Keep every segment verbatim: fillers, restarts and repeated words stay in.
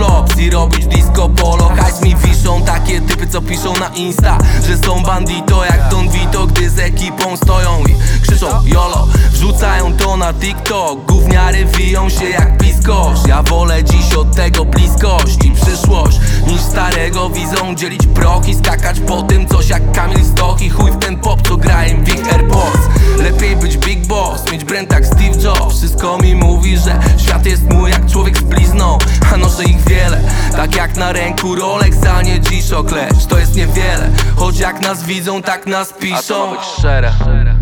tops i robić disco polo. Hajs mi wiszą takie typy, co piszą na Insta, że są bandito jak Don Vito, gdy z ekipą stoją i krzyczą YOLO. Wrzucają to na TikTok, gówniary wiją się jak piskosz. Ja wolę dziś od tego bliskość i przyszłość, niż starego wizą dzielić proch i skakać po tym coś jak Kamil Stoch. I chuj w ten pop, co gra im w ich AirPods. Lepiej być big boss, mieć brand jak Steve Jobs. Wszystko mi mówi, że świat jest mój jak człowiek z blizną, a noszę ich wiele, tak jak na ręku Rolex, a nie G-Shock. Lecz to jest niewiele, choć jak nas widzą, tak nas piszą. A to ma być szczere.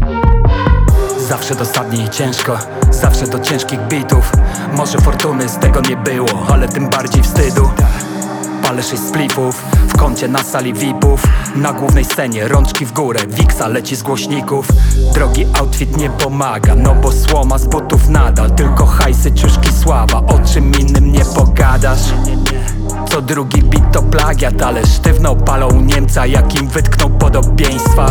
Zawsze dosadnie i ciężko, zawsze do ciężkich bitów. Może fortuny z tego nie było, ale tym bardziej wstydu. Palę sześć splifów w kącie na sali V I P-ów. Na głównej scenie rączki w górę, Wiksa leci z głośników. Drogi outfit nie pomaga, no bo słoma z butów nadal. Tylko hajsy, ciuszki, sława, o czym innym nie pogadasz. Co drugi bit to plagiat, ale sztywno palą Niemca, jakim wytknął podobieństwa.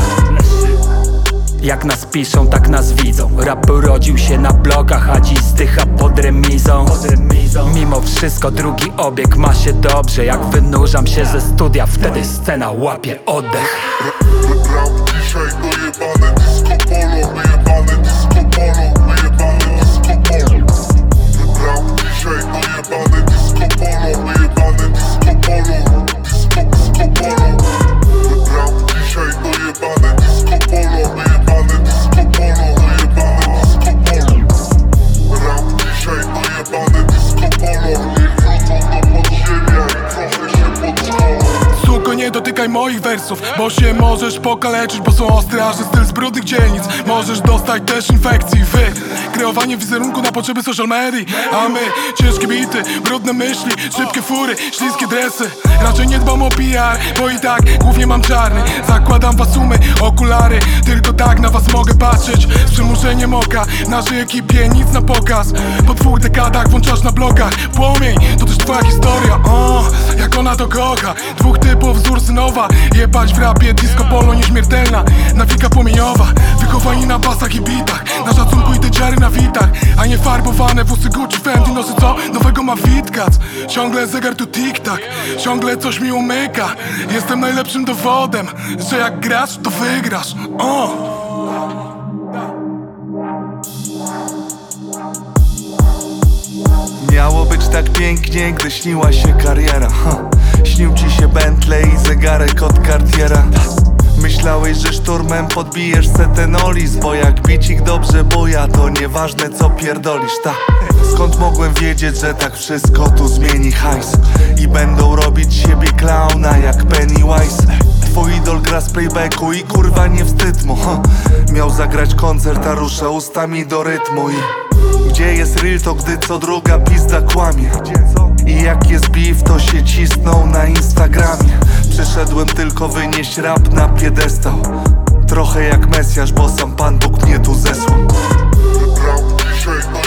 Jak nas piszą, tak nas widzą. Rap urodził się na blokach, a dziś zdycha pod remizą. Mimo wszystko drugi obieg ma się dobrze. Jak wynurzam się ze studia, wtedy scena łapie oddech. Rap dzisiaj dojebane disco polo, wyjebane disco polo, wyjebane disco polo. Rap dzisiaj dojebane disco polo, wyjebane disco polo, disco, disco polo. Rap dzisiaj dojebane disco polo, wyjebane disco polo, wyjebane disco polo. Rap dzisiaj dojebane disco polo, niech wrócą do podziemia i trochę się podszkolą. Suko, nie dotykaj moich wersów, bo się możesz pokaleczyć, bo są ostre, aż styl z brudnych dzielnic. Możesz dostać też infekcji. Wy, kreowanie wizerunku na potrzeby social media, a my, ciężkie bity, brudne myśli, szybkie fury, śliskie dresy. Raczej nie dbam o P R, bo i tak głównie mam czarny. Zakładam was umy, okulary, tylko tak na was mogę patrzeć. Z przymuszeniem oka, w naszej ekipie nic na pokaz. Po dwóch dekadach włączasz na blokach płomień, to też twoja historia. O, jak ona to kocha, dwóch typów z Ursynowa. Jebać w rapie disco polo nieśmiertelna nawika płomieniowa. Wychowani na basach i bitach, na szacunku i te dziary na witach. A nie farbowane włosy Gucci, Fendi, nosy co nowego ma Witkac. Ciągle zegar tu tik-tak, ciągle coś mi umyka. Jestem najlepszym dowodem, że jak grasz, to wygrasz. O! Miało być tak pięknie, gdy śniła się kariera. ha. Śnił ci się Bentley i zegarek od Cartiera. Myślałeś, że szturmem podbijesz setenolis, bo jak bicik dobrze buja, to nieważne co pierdolisz, ta. Skąd mogłem wiedzieć, że tak wszystko tu zmieni hajs i będą robić siebie klauna jak Pennywise. Twój idol gra z playbacku i kurwa nie wstyd mu. ha. Miał zagrać koncert, a rusza ustami do rytmu. I gdzie jest real, to gdy co druga pizda kłamie. I jak jest beef, to się cisną na Instagramie. Przyszedłem tylko wynieść rap na piedestał. Trochę jak Mesjasz, bo sam Pan Bóg mnie tu zesłał. Rap dzisiaj